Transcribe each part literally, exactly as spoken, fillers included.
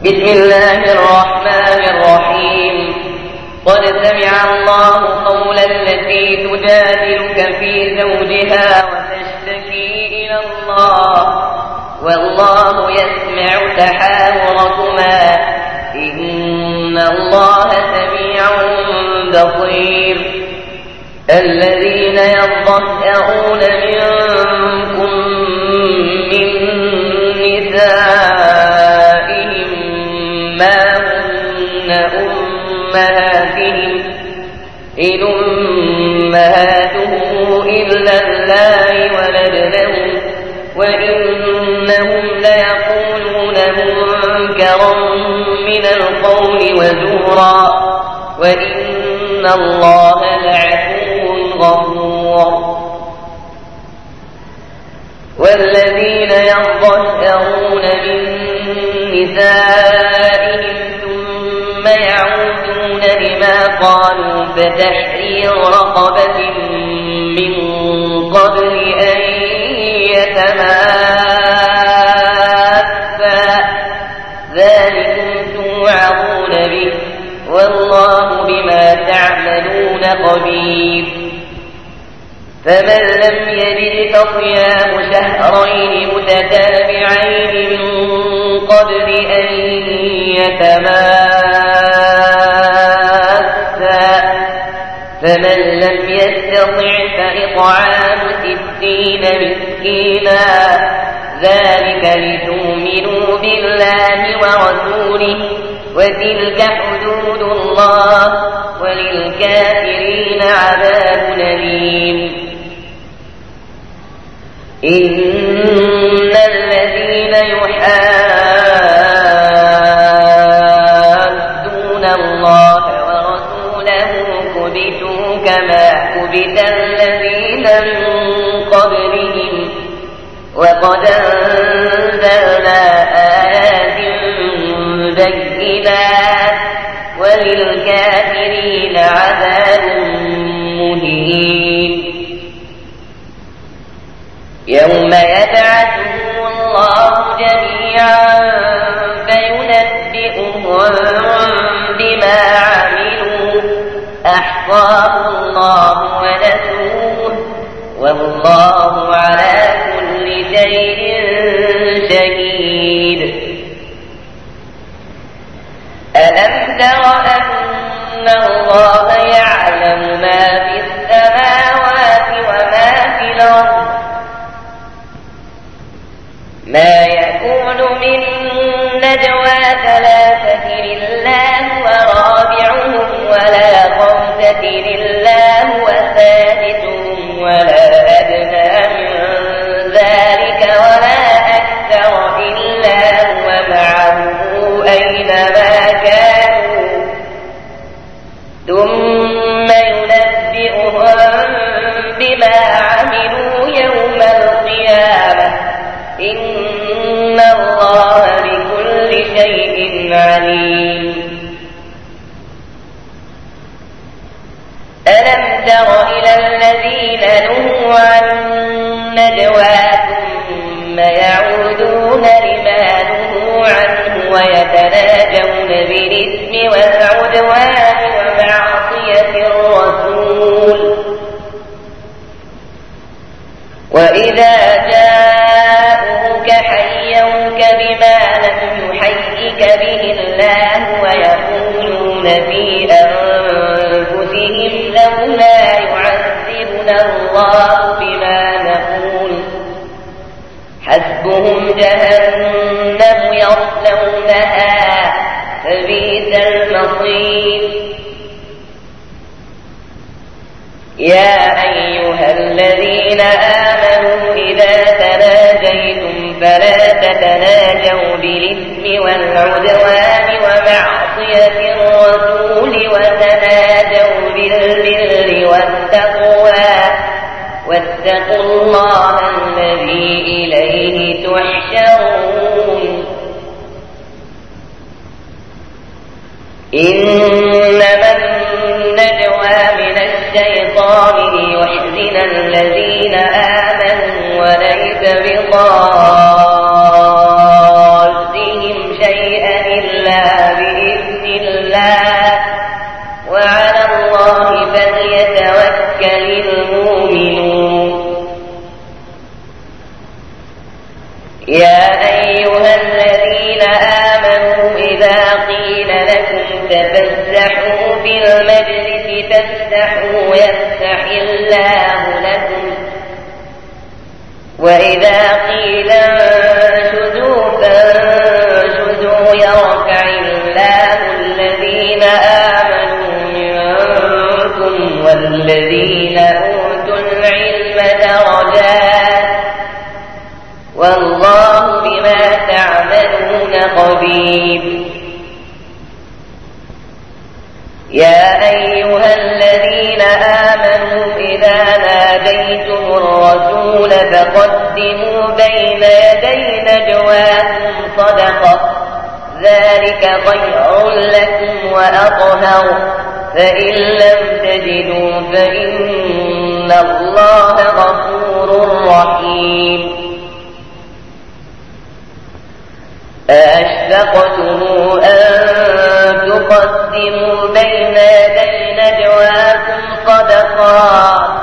بسم الله الرحمن الرحيم. قد سمع الله قول التي تجادلك في زوجها وتشتكي إلى الله والله يسمع تحاوركما إن الله سميع بصير. الذين يظهرون منكم من نسائهم ما هن أمهاتهم إن أمهاتهم إلا اللائي ولدنهم وإنهم ليقولون منكرا من القول وزورا وإن الله لعفو غفور. والذين يظهرون من نسائهم ثم يعودون لما قالوا فتحرير رقبة من قبل أن يتماسا ذلكم توعظون به والله بما تعملون خبير. فمن لم يجد فصيام شهرين متتابعين من قبل أن يتماسا فمن لم يستطع فإطعام ستين مسكينا ذلك لتؤمنوا بالله ورسوله وتلك حدود الله وللكافرين عذاب أليم. إن الذين يحادون الله ورسوله كبتوا كما كبت الذين من قبلهم وقد أنزلنا آيات بينات وللكافرين عذاب مهين. يوم يبعثهم الله جميعا فينبئهم بما عملوا أحصاه الله ونسوه والله على كل شيء شهيد. ألم تر أن الله يعلم ما في السماوات وما في الأرض ما يكون من نجوى ثلاثة إلا هو رابعهم ولا خمسة إلا هو سادسهم ولا أدنى من ذلك ولا أكثر إلا هو معهم أينما كانوا ثم ينبئهم بما عملوا يوم القيامة إن الله بكل شيء عليم. ألم تر إلى الذين نهوا عن النجوى ثم يعودون لما نهوا عنه ويتناجون بالإثم والعدوان ومعصية الرسول وإذا جاءوك حيوك بما لم يحيك به الله ويقولون في أنفسهم لولا يعذبنا الله بما نقول حسبهم جهنم يصلونها فبئس المصير. يا أيها الذين آمنوا إذا تناجيتم فلا تتناجوا بالإثم والعدوان ومعصية الرسول وتناجوا بالبر والتقوى واتقوا الله الذي إليه تحشرون. إنما النجوى من الشيطان ليحزن الذين آمنوا وليس بضارهم شيئا إلا بإذن الله وعلى الله فليتوكل المؤمنون. يا أيها الذين آمنوا إذا قيل لكم تفسحوا في المجلس فافسحوا يفسح الله لكم وإذا قيل انشزوا فانشزوا يرفع الله الذين آمنوا منكم والذين أوتوا العلم درجات والله بما تعملون خبير. يا أيها الذين آمنوا إذا ناديتم الرسول فقدموا بين يدي نجواكم صدقة ذلك خير لكم وأطهر فإن لم تجدوا فإن الله غفور رحيم. أأشفقتم أن تقدموا بين يدي نجواكم صدقات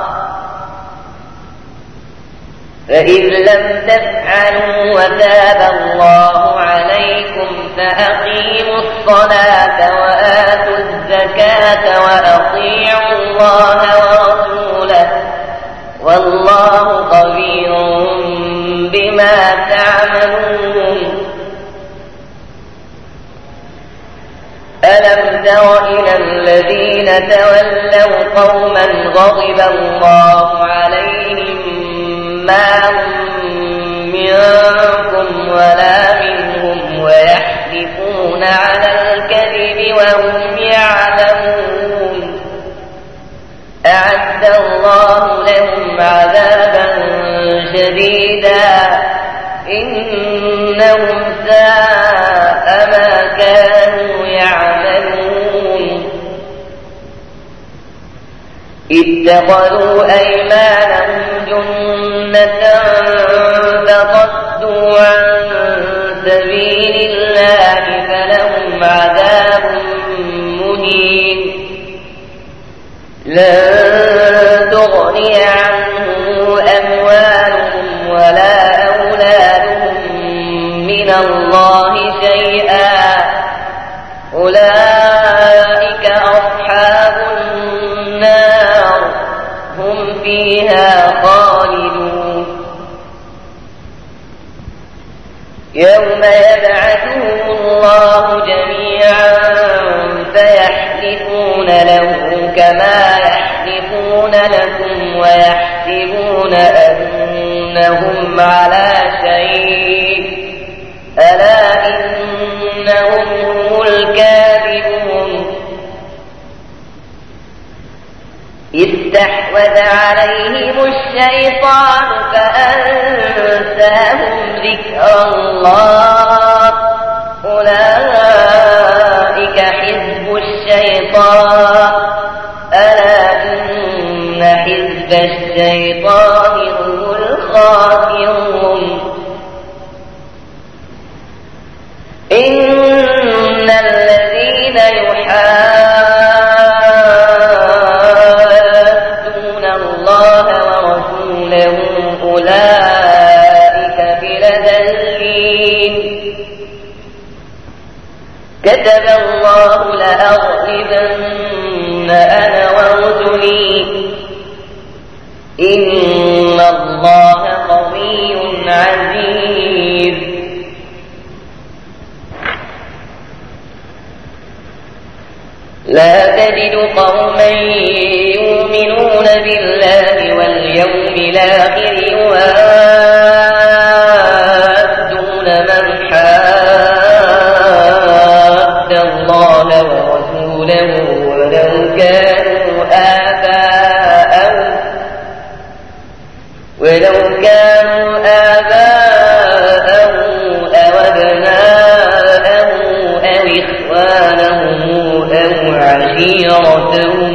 فإن لم تفعلوا وتاب الله عليكم فأقيموا الصلاة وآتوا الزكاة وأطيعوا الله ورسوله والله خبير بما تعملون. ألم تر إلى الذين تولوا قوما غضب الله عليهم ما هم منكم ولا منهم ويحلفون على الكذب وهم يعلمون أعد الله لهم عذابا شديدا إنهم ساء ما كانوا يعملون. اتخذوا أيمانهم جنة فصدوا عن سبيل الله فلهم عذاب مهين لن تغني عنهم أموالهم ولا أولادهم من الله شيئا أولئك أصحاب النار هم فيها خالدون. يوم يبعثهم الله جميعا فيحلفون له كما يحلفون لكم ويحسبون أنهم على شيء ألا إنهم هم الكاذبون. استحوذ عليهم الشيطان فأنساهم ذكر الله أولئك حزب الشيطان ألا إن حزب الشيطان هم الخاسرون. إن الذين يحادون الله ورسوله أولئك في الأذلين كتب الله لأغلبن أنا ورسلي إن الله قوي عزيز. لا تجد قوما يؤمنون بالله واليوم الآخر يوادون من حاد الله ورسوله ولو كانوا آباءهم ولو كانوا آباءهم أو أبناءهم أو إخوانهم أو عشيرتهم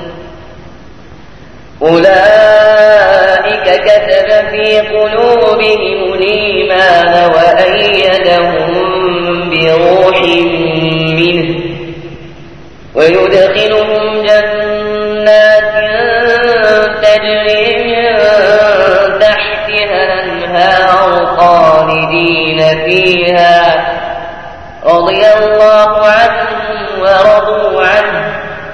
أولئك كتب في قلوبهم الإيمان وأيدهم بروح ويدخلهم جنات تجري من تحتها الأنهار خالدين فيها رضي الله عنهم ورضوا عنه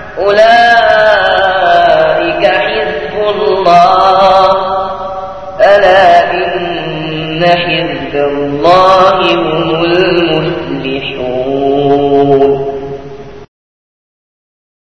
أولئك حزب الله ألا إن حزب الله هم المفلحون.